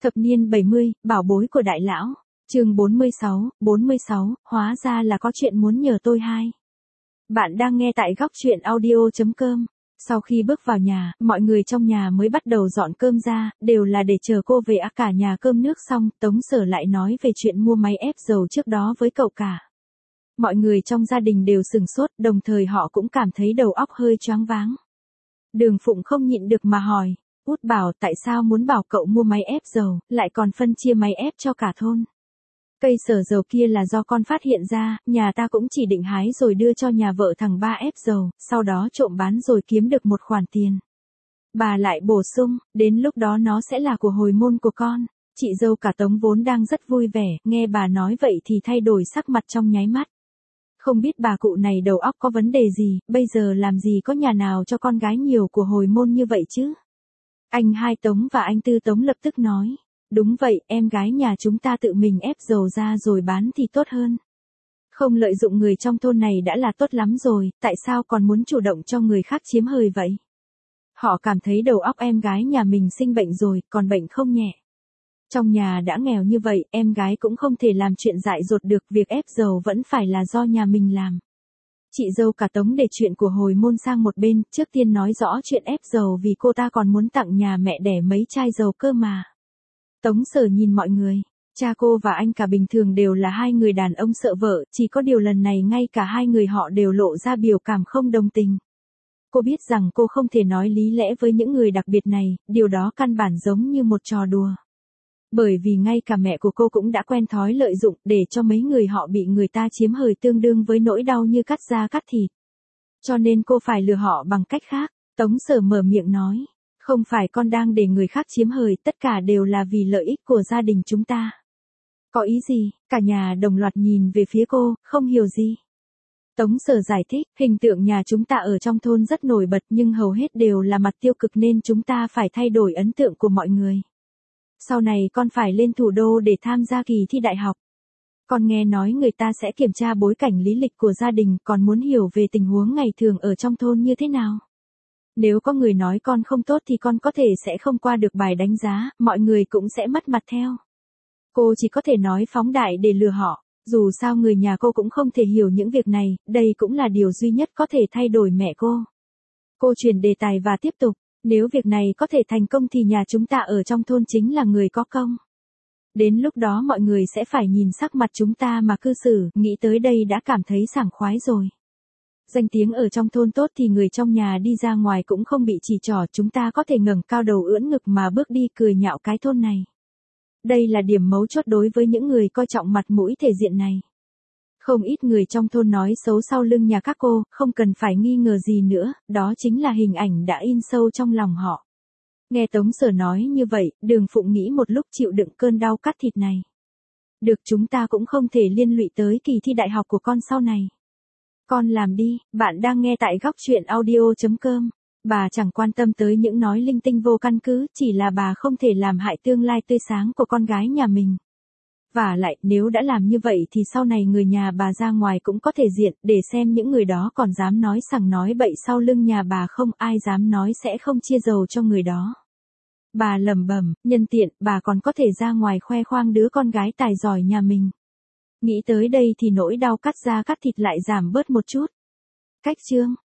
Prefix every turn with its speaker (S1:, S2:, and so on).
S1: Thập niên 70, bảo bối của đại lão. Chương 46, hóa ra là có chuyện muốn nhờ tôi hai. Bạn đang nghe tại góc truyện audio.com. Sau khi bước vào nhà, mọi người trong nhà mới bắt đầu dọn cơm ra, đều là để chờ cô về. Cả nhà cơm nước xong, Tống Sở lại nói về chuyện mua máy ép dầu trước đó với cậu cả. Mọi người trong gia đình đều sửng sốt, đồng thời họ cũng cảm thấy đầu óc hơi choáng váng. Đường Phụng không nhịn được mà hỏi, Út Bảo tại sao muốn bảo cậu mua máy ép dầu, lại còn phân chia máy ép cho cả thôn. Cây sở dầu kia là do con phát hiện ra, nhà ta cũng chỉ định hái rồi đưa cho nhà vợ thằng ba ép dầu, sau đó trộm bán rồi kiếm được một khoản tiền. Bà lại bổ sung, đến lúc đó nó sẽ là của hồi môn của con. Chị dâu cả Tống vốn đang rất vui vẻ, nghe bà nói vậy thì thay đổi sắc mặt trong nháy mắt. Không biết bà cụ này đầu óc có vấn đề gì, bây giờ làm gì có nhà nào cho con gái nhiều của hồi môn như vậy chứ? Anh hai Tống và anh Tư Tống lập tức nói. Đúng vậy, em gái nhà chúng ta tự mình ép dầu ra rồi bán thì tốt hơn. Không lợi dụng người trong thôn này đã là tốt lắm rồi, tại sao còn muốn chủ động cho người khác chiếm hời vậy? Họ cảm thấy đầu óc em gái nhà mình sinh bệnh rồi, còn bệnh không nhẹ. Trong nhà đã nghèo như vậy, em gái cũng không thể làm chuyện dại dột được, việc ép dầu vẫn phải là do nhà mình làm. Chị dâu cả Tống để chuyện của hồi môn sang một bên, trước tiên nói rõ chuyện ép dầu vì cô ta còn muốn tặng nhà mẹ đẻ mấy chai dầu cơ mà. Tống Sở nhìn mọi người, cha cô và anh cả bình thường đều là hai người đàn ông sợ vợ, chỉ có điều lần này ngay cả hai người họ đều lộ ra biểu cảm không đồng tình. Cô biết rằng cô không thể nói lý lẽ với những người đặc biệt này, điều đó căn bản giống như một trò đùa. Bởi vì ngay cả mẹ của cô cũng đã quen thói lợi dụng để cho mấy người họ bị người ta chiếm hời tương đương với nỗi đau như cắt da cắt thịt. Cho nên cô phải lừa họ bằng cách khác. Tống Sở mở miệng nói. Không phải con đang để người khác chiếm hời, tất cả đều là vì lợi ích của gia đình chúng ta. Có ý gì? Cả nhà đồng loạt nhìn về phía cô, không hiểu gì. Tống Sở giải thích, hình tượng nhà chúng ta ở trong thôn rất nổi bật nhưng hầu hết đều là mặt tiêu cực nên chúng ta phải thay đổi ấn tượng của mọi người. Sau này con phải lên thủ đô để tham gia kỳ thi đại học. Con nghe nói người ta sẽ kiểm tra bối cảnh lý lịch của gia đình, còn muốn hiểu về tình huống ngày thường ở trong thôn như thế nào. Nếu có người nói con không tốt thì con có thể sẽ không qua được bài đánh giá, mọi người cũng sẽ mất mặt theo. Cô chỉ có thể nói phóng đại để lừa họ, dù sao người nhà cô cũng không thể hiểu những việc này, đây cũng là điều duy nhất có thể thay đổi mẹ cô. Cô chuyển đề tài và tiếp tục, nếu việc này có thể thành công thì nhà chúng ta ở trong thôn chính là người có công. Đến lúc đó mọi người sẽ phải nhìn sắc mặt chúng ta mà cư xử, nghĩ tới đây đã cảm thấy sảng khoái rồi. Danh tiếng ở trong thôn tốt thì người trong nhà đi ra ngoài cũng không bị chỉ trỏ, chúng ta có thể ngẩng cao đầu ưỡn ngực mà bước đi cười nhạo cái thôn này. Đây là điểm mấu chốt đối với những người coi trọng mặt mũi thể diện này. Không ít người trong thôn nói xấu sau lưng nhà các cô, không cần phải nghi ngờ gì nữa, đó chính là hình ảnh đã in sâu trong lòng họ. Nghe Tống Sở nói như vậy, Đường Phụng nghĩ một lúc chịu đựng cơn đau cắt thịt này. Được, chúng ta cũng không thể liên lụy tới kỳ thi đại học của con sau này. Con làm đi, bạn đang nghe tại góc truyện audio.com. Bà chẳng quan tâm tới những nói linh tinh vô căn cứ, chỉ là bà không thể làm hại tương lai tươi sáng của con gái nhà mình. Và lại, nếu đã làm như vậy thì sau này người nhà bà ra ngoài cũng có thể diện, để xem những người đó còn dám nói sằng nói bậy sau lưng nhà bà không, ai dám nói sẽ không chia dầu cho người đó. Bà lẩm bẩm, nhân tiện, bà còn có thể ra ngoài khoe khoang đứa con gái tài giỏi nhà mình. Nghĩ tới đây thì nỗi đau cắt da cắt thịt lại giảm bớt một chút. Cách chương